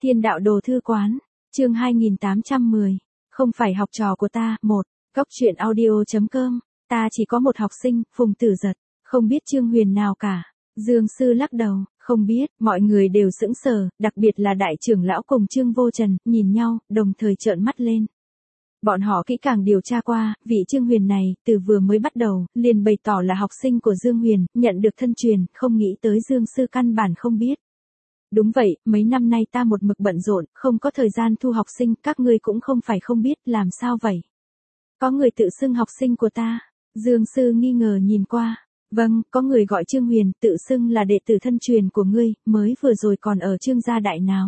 Thiên đạo đồ thư quán, chương 2810, không phải học trò của ta, Góc truyện audio.com, ta chỉ có một học sinh, Phùng Tử Giật, không biết Trương Huyền nào cả. Dương Sư lắc đầu, không biết, mọi người đều sững sờ, đặc biệt là đại trưởng lão cùng Trương Vô Trần, nhìn nhau, đồng thời trợn mắt lên. Bọn họ kỹ càng điều tra qua, vị Trương Huyền này, từ vừa mới bắt đầu, liền bày tỏ là học sinh của Dương Huyền, nhận được thân truyền, không nghĩ tới Dương Sư căn bản không biết. Đúng vậy, mấy năm nay ta một mực bận rộn, không có thời gian thu học sinh, các ngươi cũng không phải không biết, làm sao vậy? Có người tự xưng học sinh của ta. Dương Sư nghi ngờ nhìn qua. Vâng, có người gọi Trương Huyền, tự xưng là đệ tử thân truyền của ngươi, mới vừa rồi còn ở Trương gia đại náo.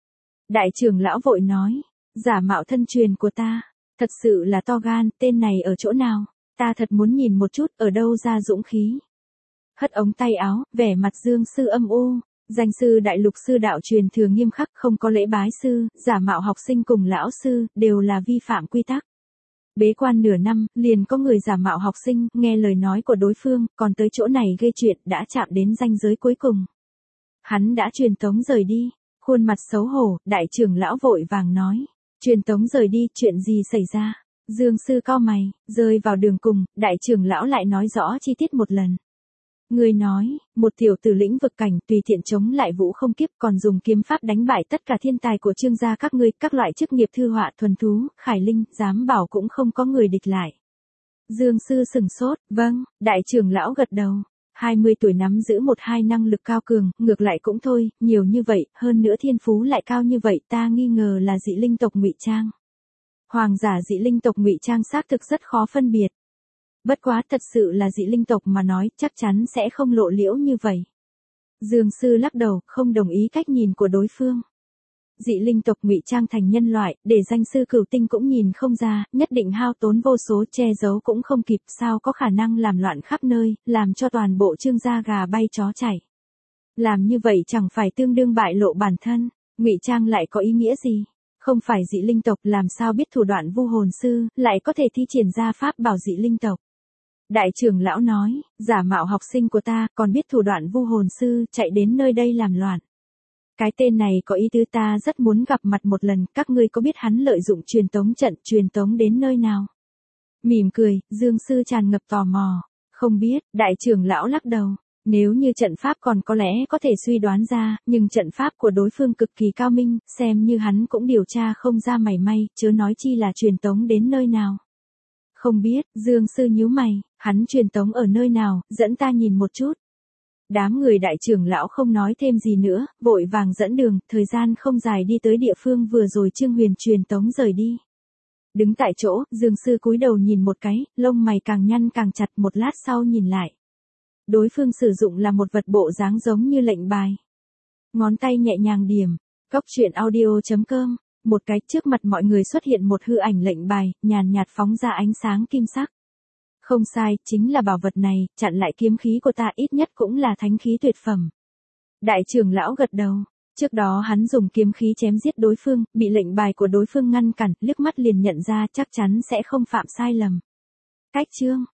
Đại trưởng lão vội nói, giả mạo thân truyền của ta, thật sự là to gan, tên này ở chỗ nào? Ta thật muốn nhìn một chút, ở đâu ra dũng khí. Hất ống tay áo, vẻ mặt Dương Sư âm u. Danh sư đại lục sư đạo truyền thừa nghiêm khắc, không có lễ bái sư, giả mạo học sinh cùng lão sư, đều là vi phạm quy tắc. Bế quan nửa năm, liền có người giả mạo học sinh, nghe lời nói của đối phương, còn tới chỗ này gây chuyện, đã chạm đến ranh giới cuối cùng. Hắn đã truyền tống rời đi, khuôn mặt xấu hổ, đại trưởng lão vội vàng nói. Truyền tống rời đi, chuyện gì xảy ra? Dương Sư cau mày, rơi vào đường cùng, đại trưởng lão lại nói rõ chi tiết một lần. Người nói, một tiểu tử lĩnh vực cảnh tùy tiện chống lại vũ không kiếp, còn dùng kiếm pháp đánh bại tất cả thiên tài của Trương gia các ngươi, các loại chức nghiệp thư họa thuần thú, khải linh, dám bảo cũng không có người địch lại. Dương Sư sừng sốt, vâng, đại trưởng lão gật đầu. 20 tuổi nắm giữ 1-2 năng lực cao cường, ngược lại cũng thôi, nhiều như vậy, hơn nữa thiên phú lại cao như vậy, ta nghi ngờ là dị linh tộc ngụy trang. Hoàng giả dị linh tộc ngụy trang xác thực rất khó phân biệt. Bất quá thật sự là dị linh tộc mà nói, chắc chắn sẽ không lộ liễu như vậy. Dương Sư lắc đầu, không đồng ý cách nhìn của đối phương. Dị linh tộc ngụy trang thành nhân loại, để danh sư cửu tinh cũng nhìn không ra, nhất định hao tốn vô số, che giấu cũng không kịp, sao có khả năng làm loạn khắp nơi, làm cho toàn bộ Trương gia gà bay chó chảy. Làm như vậy chẳng phải tương đương bại lộ bản thân, ngụy trang lại có ý nghĩa gì? Không phải dị linh tộc, làm sao biết thủ đoạn vu hồn sư, lại có thể thi triển ra pháp bảo dị linh tộc? Đại trưởng lão nói, giả mạo học sinh của ta, còn biết thủ đoạn vu hồn sư, chạy đến nơi đây làm loạn. Cái tên này có ý tứ, ta rất muốn gặp mặt một lần, các ngươi có biết hắn lợi dụng truyền tống trận, truyền tống đến nơi nào? Mỉm cười, Dương Sư tràn ngập tò mò. Không biết, đại trưởng lão lắc đầu. Nếu như trận pháp còn có lẽ có thể suy đoán ra, nhưng trận pháp của đối phương cực kỳ cao minh, xem như hắn cũng điều tra không ra mảy may, chớ nói chi là truyền tống đến nơi nào. Không biết, Dương Sư nhíu mày, hắn truyền tống ở nơi nào, dẫn ta nhìn một chút. Đám người đại trưởng lão không nói thêm gì nữa, vội vàng dẫn đường, thời gian không dài đi tới địa phương vừa rồi Trương Huyền truyền tống rời đi. Đứng tại chỗ, Dương Sư cúi đầu nhìn một cái, lông mày càng nhăn càng chặt, một lát sau nhìn lại. Đối phương sử dụng là một vật bộ dáng giống như lệnh bài. Ngón tay nhẹ nhàng điểm, Góc truyện audio.com. Một cái trước mặt mọi người xuất hiện một hư ảnh lệnh bài, nhàn nhạt phóng ra ánh sáng kim sắc. Không sai, chính là bảo vật này, chặn lại kiếm khí của ta, ít nhất cũng là thánh khí tuyệt phẩm. Đại trưởng lão gật đầu. Trước đó hắn dùng kiếm khí chém giết đối phương, bị lệnh bài của đối phương ngăn cản, liếc mắt liền nhận ra chắc chắn sẽ không phạm sai lầm. Cách chương